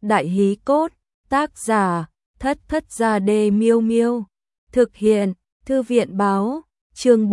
Đại hí cốt, tác giả, Thất Thất Gia Đê Miêu Miêu. Thực hiện, Thư viện báo, chương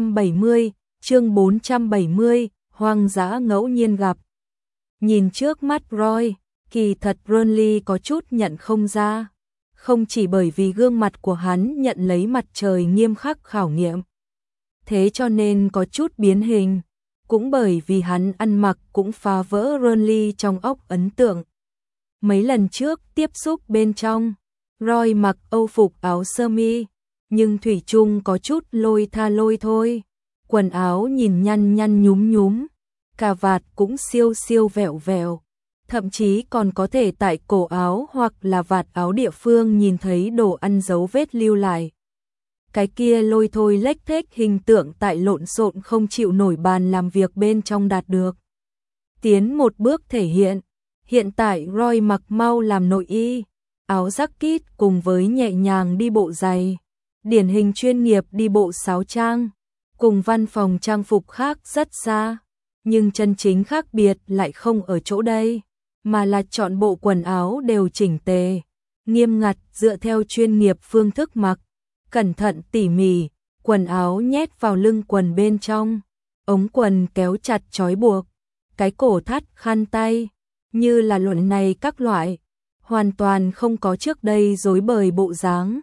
470, hoang dã ngẫu nhiên gặp. Nhìn trước mắt Roy, kỳ thật Burnley có chút nhận không ra. Không chỉ bởi vì gương mặt của hắn nhận lấy mặt trời nghiêm khắc khảo nghiệm. Thế cho nên có chút biến hình. Cũng bởi vì hắn ăn mặc cũng phá vỡ Burnley trong óc ấn tượng. Mấy lần trước tiếp xúc bên trong, Roy mặc âu phục áo sơ mi, nhưng thủy chung có chút lôi thôi. Quần áo nhìn nhăn nhúm, cà vạt cũng siêu vẹo, thậm chí còn có thể tại cổ áo hoặc là vạt áo địa phương nhìn thấy đồ ăn dấu vết lưu lại. Cái kia lôi thôi lếch thếch hình tượng tại lộn xộn không chịu nổi bàn làm việc bên trong đạt được. Tiến một bước thể hiện tại Roy mặc mau làm nội y, áo jacket cùng với nhẹ nhàng đi bộ giày, điển hình chuyên nghiệp đi bộ sáo trang, cùng văn phòng trang phục khác rất xa, nhưng chân chính khác biệt lại không ở chỗ đây, mà là chọn bộ quần áo đều chỉnh tề, nghiêm ngặt dựa theo chuyên nghiệp phương thức mặc, cẩn thận tỉ mỉ, quần áo nhét vào lưng quần bên trong, ống quần kéo chặt trói buộc, cái cổ thắt khăn tay, như là luận này các loại, hoàn toàn không có trước đây rối bời bộ dáng.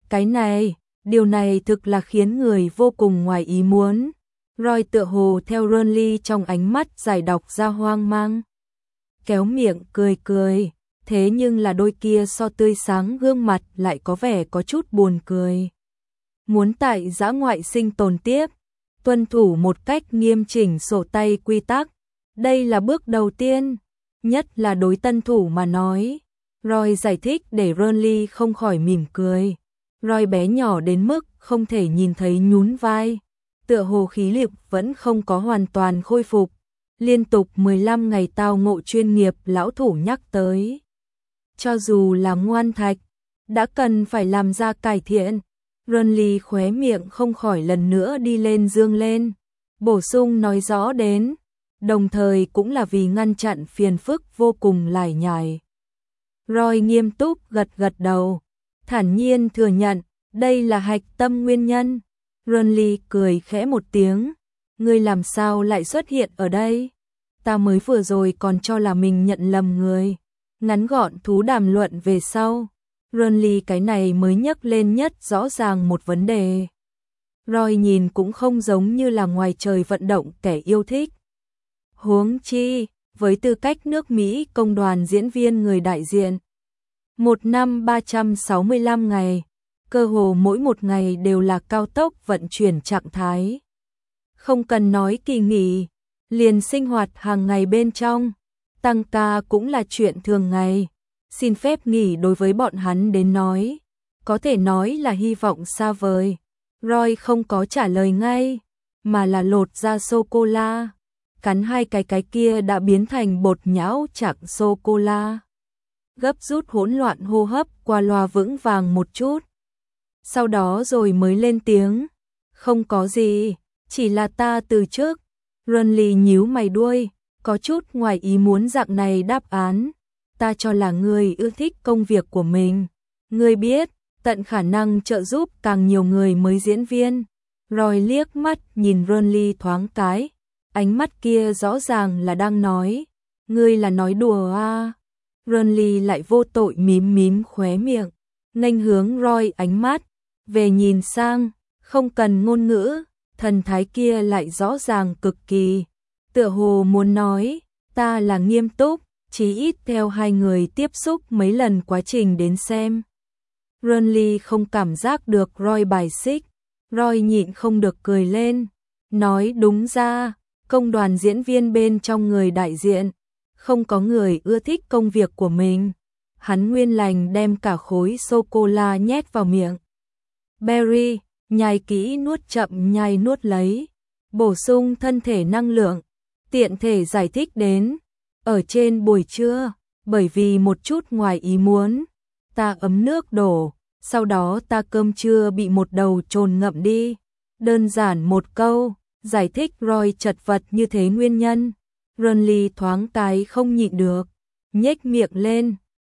Điều này thực là khiến người vô cùng ngoài ý muốn. Roy tựa hồ theo Burnley trong ánh mắt giải đọc ra hoang mang. Kéo miệng cười, thế nhưng là đôi kia so tươi sáng gương mặt lại có vẻ có chút buồn cười. Muốn tại dã ngoại sinh tồn tiếp, tuân thủ một cách nghiêm chỉnh sổ tay quy tắc, đây là bước đầu tiên, nhất là đối tân thủ mà nói. Roy giải thích để Burnley không khỏi mỉm cười. Roy bé nhỏ đến mức không thể nhìn thấy nhún vai, tựa hồ khí lực vẫn không có hoàn toàn khôi phục. Liên tục 15 ngày tao ngộ chuyên nghiệp lão thủ nhắc tới. Cho dù là ngoan thạch, đã cần phải làm ra cải thiện. Burnley khóe miệng không khỏi lần nữa đi lên dương lên, bổ sung nói rõ đến, đồng thời cũng là vì ngăn chặn phiền phức vô cùng lải nhải. Roy nghiêm túc gật đầu, thản nhiên thừa nhận, đây là hạch tâm nguyên nhân. Burnley cười khẽ một tiếng, ngươi làm sao lại xuất hiện ở đây? Ta mới vừa rồi còn cho là mình nhận lầm người. Ngắn gọn thú đàm luận về sau, Burnley cái này mới nhắc lên nhất rõ ràng một vấn đề. Roy nhìn cũng không giống như là ngoài trời vận động kẻ yêu thích. Huống chi, với tư cách nước Mỹ công đoàn diễn viên người đại diện. Một năm 365 ngày, cơ hồ mỗi một ngày đều là cao tốc vận chuyển trạng thái. Không cần nói kỳ nghỉ, liền sinh hoạt hàng ngày bên trong, tăng ca cũng là chuyện thường ngày. Xin phép nghỉ đối với bọn hắn đến nói, có thể nói là hy vọng xa vời. Roy không có trả lời ngay, mà là lột ra sô-cô-la, cắn hai cái kia đã biến thành bột nhão chặng sô-cô-la. Gấp rút hỗn loạn hô hấp qua loa vững vàng một chút. Sau đó rồi mới lên tiếng, không có gì, chỉ là ta từ trước. Burnley nhíu mày đuôi, có chút ngoài ý muốn dạng này đáp án. Ta cho là ngươi ưa thích công việc của mình. Ngươi biết, tận khả năng trợ giúp càng nhiều người mới diễn viên. Roy liếc mắt nhìn Burnley thoáng cái, ánh mắt kia rõ ràng là đang nói, ngươi là nói đùa à. Burnley lại vô tội mím khóe miệng, nghênh hướng Roy ánh mắt, về nhìn sang, không cần ngôn ngữ, thần thái kia lại rõ ràng cực kỳ, tựa hồ muốn nói, ta là nghiêm túc, chí ít theo hai người tiếp xúc mấy lần quá trình đến xem. Burnley không cảm giác được Roy bài xích, Roy nhịn không được cười lên, nói đúng ra, công đoàn diễn viên bên trong người đại diện, không có người ưa thích công việc của mình. Hắn nguyên lành đem cả khối sô-cô-la nhét vào miệng. Berry, nhai kỹ nuốt chậm nhai nuốt lấy, bổ sung thân thể năng lượng, tiện thể giải thích đến. Ở trên buổi trưa, bởi vì một chút ngoài ý muốn, ta ấm nước đổ, sau đó ta cơm trưa bị một đầu trồn ngậm đi. Đơn giản một câu, giải thích Roy chật vật như thế nguyên nhân. Burnley thoáng cái không nhịn được, nhếch miệng lên,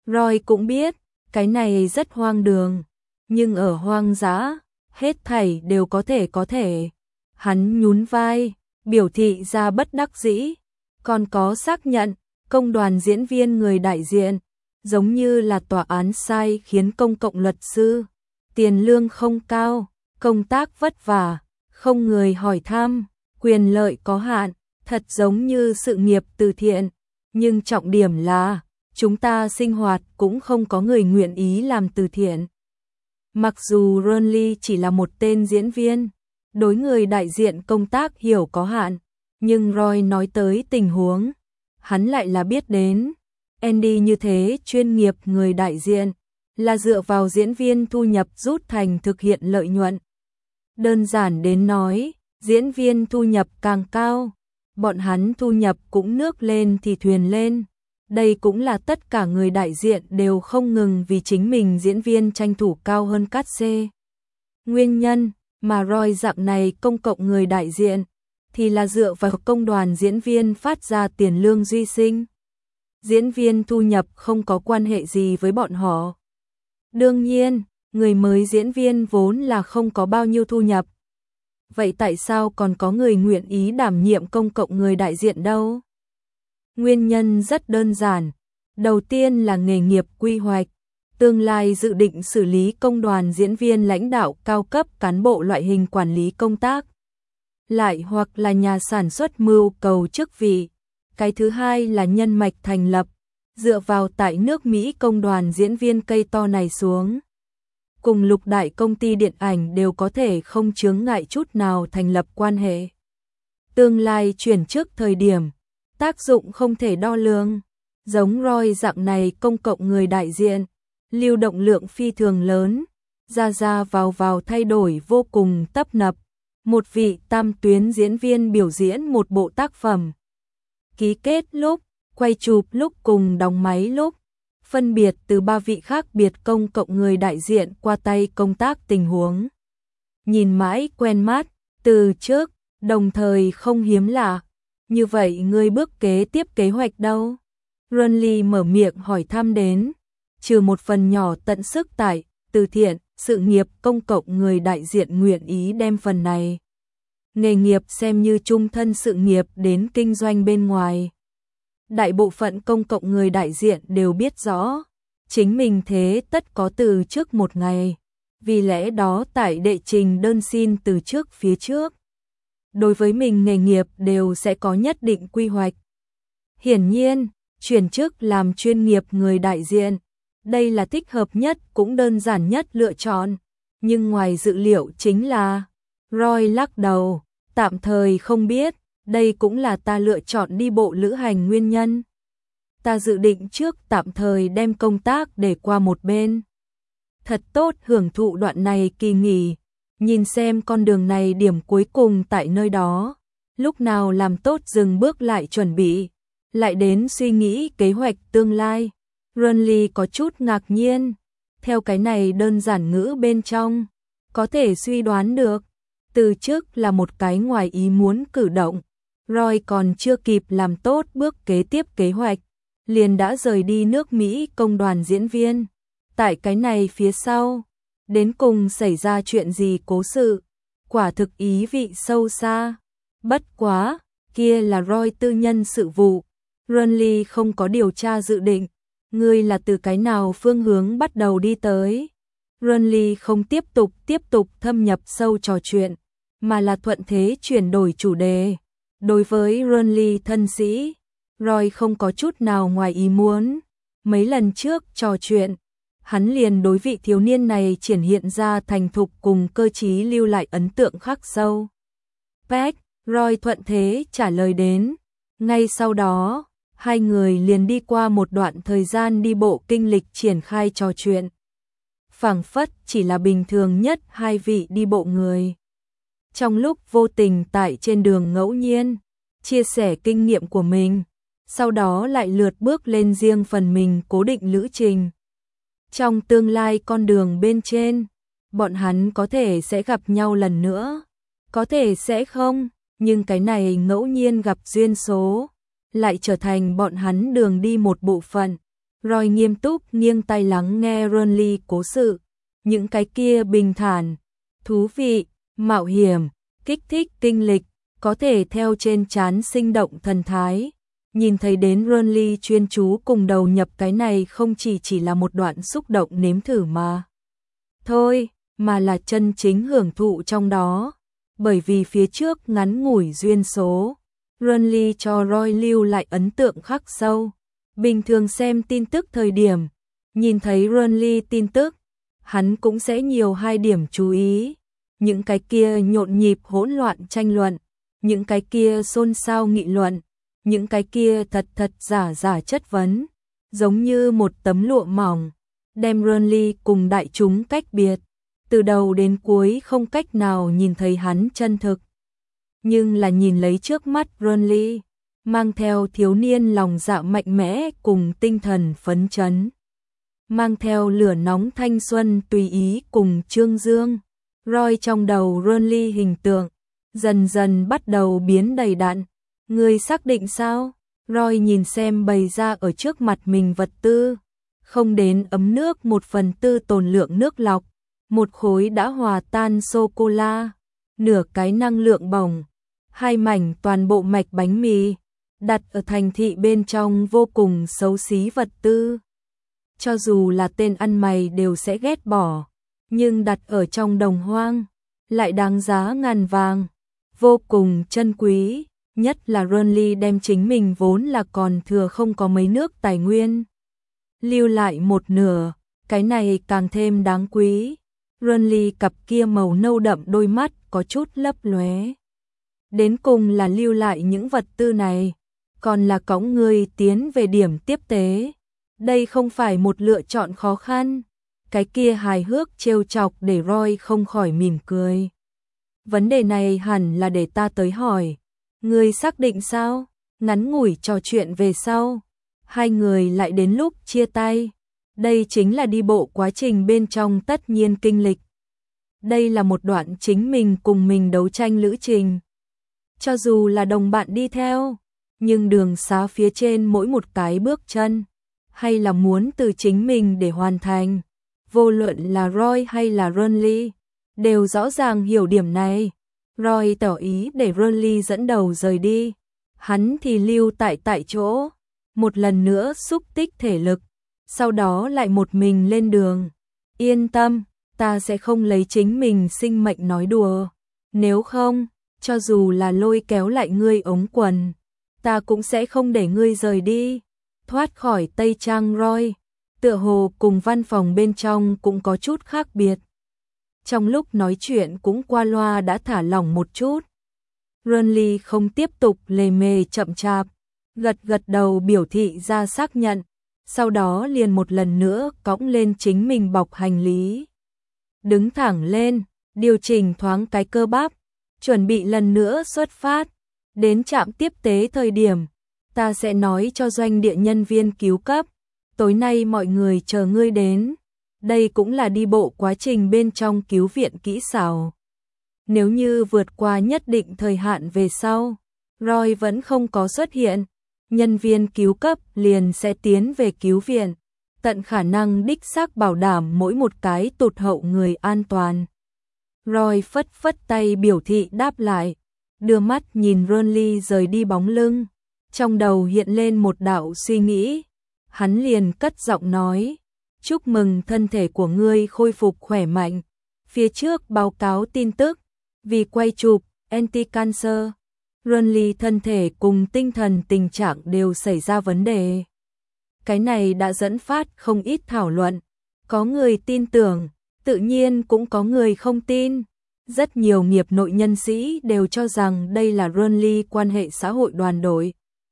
Roy cũng biết, cái này rất hoang đường, nhưng ở hoang dã, hết thảy đều có thể. Hắn nhún vai, biểu thị ra bất đắc dĩ, còn có xác nhận, công đoàn diễn viên người đại diện, giống như là tòa án sai khiến công cộng luật sư, tiền lương không cao, công tác vất vả, không người hỏi thăm, quyền lợi có hạn, thật giống như sự nghiệp từ thiện, nhưng trọng điểm là chúng ta sinh hoạt cũng không có người nguyện ý làm từ thiện. Mặc dù Ronly chỉ là một tên diễn viên, đối người đại diện công tác hiểu có hạn, nhưng Roy nói tới tình huống, hắn lại là biết đến. Andy như thế chuyên nghiệp người đại diện, là dựa vào diễn viên thu nhập rút thành thực hiện lợi nhuận. Đơn giản đến nói, diễn viên thu nhập càng cao, bọn hắn thu nhập cũng nước lên thì thuyền lên. Đây cũng là tất cả người đại diện đều không ngừng vì chính mình diễn viên tranh thủ cao hơn cát xê. Nguyên nhân mà Roy dạng này công cộng người đại diện thì là dựa vào công đoàn diễn viên phát ra tiền lương duy sinh. Diễn viên thu nhập không có quan hệ gì với bọn họ. Đương nhiên, người mới diễn viên vốn là không có bao nhiêu thu nhập. Vậy tại sao còn có người nguyện ý đảm nhiệm công cộng người đại diện đâu? Nguyên nhân rất đơn giản. Đầu tiên là nghề nghiệp quy hoạch. Tương lai dự định xử lý công đoàn diễn viên lãnh đạo cao cấp cán bộ loại hình quản lý công tác. Lại hoặc là nhà sản xuất mưu cầu chức vị. Cái thứ hai là nhân mạch thành lập. Dựa vào tại nước Mỹ công đoàn diễn viên cây to này xuống. Cùng lục đại công ty điện ảnh đều có thể không chướng ngại chút nào thành lập quan hệ. Tương lai chuyển chức thời điểm, tác dụng không thể đo lường. Giống Roy dạng này công cộng người đại diện, lưu động lượng phi thường lớn, ra vào thay đổi vô cùng tấp nập. Một vị tam tuyến diễn viên biểu diễn một bộ tác phẩm. Ký kết lúc, quay chụp lúc cùng đóng máy lúc, phân biệt từ ba vị khác biệt công cộng người đại diện qua tay công tác tình huống. Nhìn mãi quen mắt, từ trước, đồng thời không hiếm lạ. Như vậy người bước kế tiếp kế hoạch đâu? Ronly mở miệng hỏi thăm đến, trừ một phần nhỏ tận sức tại, từ thiện, sự nghiệp công cộng người đại diện nguyện ý đem phần này. Nghề nghiệp xem như chung thân sự nghiệp đến kinh doanh bên ngoài. Đại bộ phận công cộng người đại diện đều biết rõ, chính mình thế tất có từ trước một ngày, vì lẽ đó tại đệ trình đơn xin từ trước phía trước. Đối với mình nghề nghiệp đều sẽ có nhất định quy hoạch. Hiển nhiên, chuyển chức làm chuyên nghiệp người đại diện, đây là thích hợp nhất cũng đơn giản nhất lựa chọn, nhưng ngoài dự liệu chính là, Roy lắc đầu, tạm thời không biết. Đây cũng là ta lựa chọn đi bộ lữ hành nguyên nhân. Ta dự định trước tạm thời đem công tác để qua một bên. Thật tốt hưởng thụ đoạn này kỳ nghỉ, nhìn xem con đường này điểm cuối cùng tại nơi đó. Lúc nào làm tốt dừng bước lại chuẩn bị, lại đến suy nghĩ kế hoạch tương lai. Ronly có chút ngạc nhiên, theo cái này đơn giản ngữ bên trong, có thể suy đoán được, từ trước là một cái ngoài ý muốn cử động. Roy còn chưa kịp làm tốt bước kế tiếp kế hoạch, liền đã rời đi nước Mỹ công đoàn diễn viên. Tại cái này phía sau, đến cùng xảy ra chuyện gì cố sự, quả thực ý vị sâu xa. Bất quá, kia là Roy tư nhân sự vụ, Ronly không có điều tra dự định, ngươi là từ cái nào phương hướng bắt đầu đi tới. Ronly không tiếp tục thâm nhập sâu trò chuyện, mà là thuận thế chuyển đổi chủ đề. Đối với Ronly thân sĩ, Roy không có chút nào ngoài ý muốn. Mấy lần trước trò chuyện, hắn liền đối vị thiếu niên này triển hiện ra thành thục cùng cơ trí lưu lại ấn tượng khắc sâu. Peck, Roy thuận thế trả lời đến. Ngay sau đó, hai người liền đi qua một đoạn thời gian đi bộ kinh lịch triển khai trò chuyện. Phảng phất chỉ là bình thường nhất hai vị đi bộ người. Trong lúc vô tình tại trên đường ngẫu nhiên, chia sẻ kinh nghiệm của mình, sau đó lại lượt bước lên riêng phần mình cố định lữ trình. Trong tương lai con đường bên trên, bọn hắn có thể sẽ gặp nhau lần nữa, có thể sẽ không, nhưng cái này ngẫu nhiên gặp duyên số, lại trở thành bọn hắn đường đi một bộ phận. Roy nghiêm túc nghiêng tai lắng nghe Renly cố sự, những cái kia bình thản, thú vị, mạo hiểm, kích thích kinh lịch, có thể theo trên trán sinh động thần thái. Nhìn thấy đến Renly chuyên chú cùng đầu nhập cái này không chỉ là một đoạn xúc động nếm thử mà thôi, mà là chân chính hưởng thụ trong đó. Bởi vì phía trước ngắn ngủi duyên số, Renly cho Roy lưu lại ấn tượng khắc sâu. Bình thường xem tin tức thời điểm, nhìn thấy Renly tin tức, hắn cũng sẽ nhiều hai điểm chú ý. Những cái kia nhộn nhịp hỗn loạn tranh luận, những cái kia xôn xao nghị luận, những cái kia thật giả chất vấn, giống như một tấm lụa mỏng, đem Renly cùng đại chúng cách biệt, từ đầu đến cuối không cách nào nhìn thấy hắn chân thực. Nhưng là nhìn lấy trước mắt Renly, mang theo thiếu niên lòng dạ mạnh mẽ cùng tinh thần phấn chấn, mang theo lửa nóng thanh xuân tùy ý cùng trương dương. Roy trong đầu Renly hình tượng dần dần bắt đầu biến đầy đặn. Ngươi xác định sao? Roy nhìn xem bày ra ở trước mặt mình vật tư, không đến ấm nước 1/4 tồn lượng nước lọc, một khối đã hòa tan sô-cô-la, nửa cái năng lượng bổng, 2 mảnh toàn bộ mạch bánh mì, đặt ở thành thị bên trong vô cùng xấu xí vật tư. Cho dù là tên ăn mày đều sẽ ghét bỏ, nhưng đặt ở trong đồng hoang, lại đáng giá ngàn vàng, vô cùng chân quý. Nhất là Renly đem chính mình vốn là còn thừa không có mấy nước tài nguyên, lưu lại một nửa, cái này càng thêm đáng quý. Renly cặp kia màu nâu đậm đôi mắt có chút lấp lóe. Đến cùng là lưu lại những vật tư này, còn là cõng ngươi tiến về điểm tiếp tế. Đây không phải một lựa chọn khó khăn. Cái kia hài hước trêu chọc để Roy không khỏi mỉm cười. Vấn đề này hẳn là để ta tới hỏi. Ngươi xác định sao? Ngắn ngủi trò chuyện về sau, hai người lại đến lúc chia tay. Đây chính là đi bộ quá trình bên trong tất nhiên kinh lịch. Đây là một đoạn chính mình cùng mình đấu tranh lữ trình. Cho dù là đồng bạn đi theo, nhưng đường xá phía trên mỗi một cái bước chân, hay là muốn từ chính mình để hoàn thành. Vô luận là Roy hay là Renly, đều rõ ràng hiểu điểm này. Roy tỏ ý để Renly dẫn đầu rời đi, hắn thì lưu tại chỗ, một lần nữa xúc tích thể lực, sau đó lại một mình lên đường. Yên tâm, ta sẽ không lấy chính mình sinh mệnh nói đùa, nếu không, cho dù là lôi kéo lại ngươi ống quần, ta cũng sẽ không để ngươi rời đi. Thoát khỏi Tây Trang Roy, tựa hồ cùng văn phòng bên trong cũng có chút khác biệt. Trong lúc nói chuyện cũng qua loa đã thả lỏng một chút. Renly không tiếp tục lề mề chậm chạp, gật đầu biểu thị ra xác nhận, sau đó liền một lần nữa cõng lên chính mình bọc hành lý. Đứng thẳng lên, điều chỉnh thoáng cái cơ bắp, chuẩn bị lần nữa xuất phát. Đến trạm tiếp tế thời điểm, ta sẽ nói cho doanh địa nhân viên cứu cấp, tối nay mọi người chờ ngươi đến. Đây cũng là đi bộ quá trình bên trong cứu viện kỹ xảo. Nếu như vượt qua nhất định thời hạn về sau, Roy vẫn không có xuất hiện, nhân viên cứu cấp liền sẽ tiến về cứu viện, tận khả năng đích xác bảo đảm mỗi một cái tụt hậu người an toàn. Roy phất tay biểu thị đáp lại, đưa mắt nhìn Renly rời đi bóng lưng, trong đầu hiện lên một đạo suy nghĩ, hắn liền cất giọng nói. Chúc mừng thân thể của ngươi khôi phục khỏe mạnh. Phía trước báo cáo tin tức, vì quay chụp Anti-Cancer, Renly thân thể cùng tinh thần tình trạng đều xảy ra vấn đề. Cái này đã dẫn phát không ít thảo luận. Có người tin tưởng, tự nhiên cũng có người không tin. Rất nhiều nghiệp nội nhân sĩ đều cho rằng đây là Renly quan hệ xã hội đoàn đội.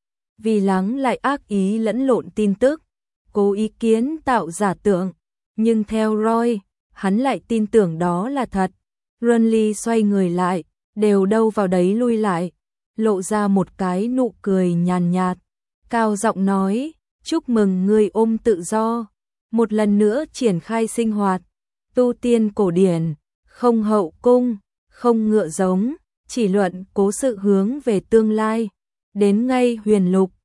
Vì lắng lại ác ý lẫn lộn tin tức, cố ý kiến tạo giả tượng, nhưng theo Roy, hắn lại tin tưởng đó là thật. Renly xoay người lại, đều đâu vào đấy lui lại, lộ ra một cái nụ cười nhàn nhạt, cao giọng nói, chúc mừng ngươi ôm tự do, một lần nữa triển khai sinh hoạt, tu tiên cổ điển, không hậu cung, không ngựa giống, chỉ luận cố sự hướng về tương lai, đến ngay huyền lục.